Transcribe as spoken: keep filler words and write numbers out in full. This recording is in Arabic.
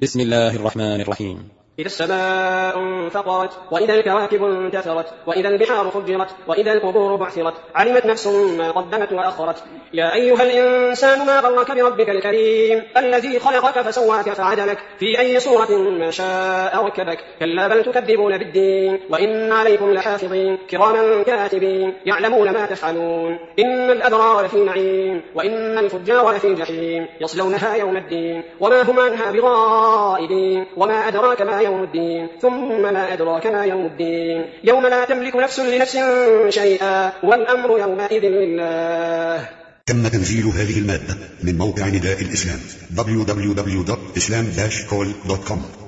بسم الله الرحمن الرحيم. إذا السماء انفطرت وإذا الكواكب انتثرت وإذا البحار فجرت وإذا القبور بعثرت علمت نفس ما قدمت وأخرت. يا أيها الإنسان ما غرك بربك الكريم الذي خلقك فسواك فعدلك في أي صورة ما شاء ركبك. كلا بل تكذبون بالدين وإن عليكم لحافظين كراما كاتبين يعلمون ما تفعلون. إن الأبرار لفي نعيم وإن الفجار لفي جحيم يصلونها يوم الدين وما هم عنها بغائبين. وما أدراك ما يوم الدين ثم ما أدراك ما يوم الدين يوم لا تملك نفس لنفس شيئا والأمر يومئذ لله. تم تنزيل هذه المادة من موقع نداء الإسلام دبليو دبليو دبليو دوت إسلام داش كول دوت كوم.